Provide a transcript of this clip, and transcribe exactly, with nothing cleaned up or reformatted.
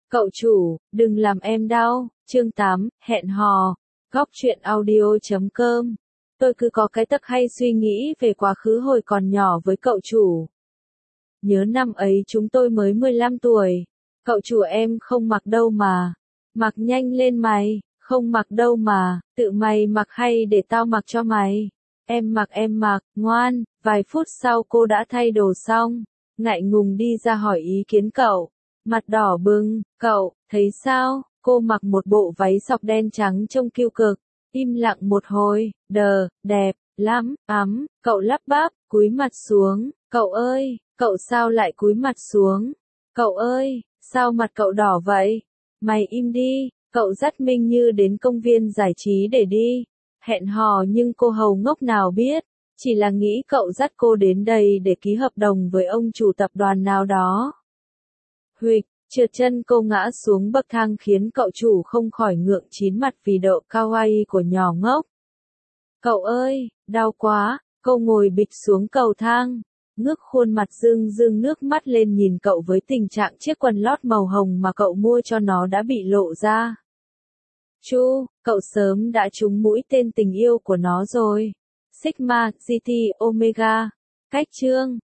Cậu chủ, đừng làm em đau. Chương tám, hẹn hò. Góc truyện audio chấm com. Tôi cứ có cái tật hay suy nghĩ về quá khứ hồi còn nhỏ với cậu chủ. Nhớ năm ấy chúng tôi mới mười lăm tuổi. Cậu chủ em không mặc đâu mà. Mặc nhanh lên mày, không mặc đâu mà, tự mày mặc hay để tao mặc cho mày. Em mặc em mặc, ngoan. Vài phút sau cô đã thay đồ xong, ngại ngùng đi ra hỏi ý kiến cậu. Mặt đỏ bừng, cậu, thấy sao? Cô mặc một bộ váy sọc đen trắng trông kiêu cực. Im lặng một hồi, đờ, đẹp, lắm, ấm, cậu lắp bắp, cúi mặt xuống. Cậu ơi, cậu sao lại cúi mặt xuống? Cậu ơi, sao mặt cậu đỏ vậy? Mày im đi, cậu dắt Minh Như đến công viên giải trí để đi. Hẹn hò nhưng cô hầu ngốc nào biết, chỉ là nghĩ cậu dắt cô đến đây để ký hợp đồng với ông chủ tập đoàn nào đó. Huỵch, trượt chân cô ngã xuống bậc thang khiến cậu chủ không khỏi ngượng chín mặt vì độ kawaii của nhỏ ngốc. Cậu ơi, đau quá, cô ngồi bịch xuống cầu thang, ngước khuôn mặt rưng rưng nước mắt lên nhìn cậu với tình trạng chiếc quần lót màu hồng mà cậu mua cho nó đã bị lộ ra. Chu, cậu sớm đã trúng mũi tên tình yêu của nó rồi. Sigma, giê tê, Omega. Cách chương.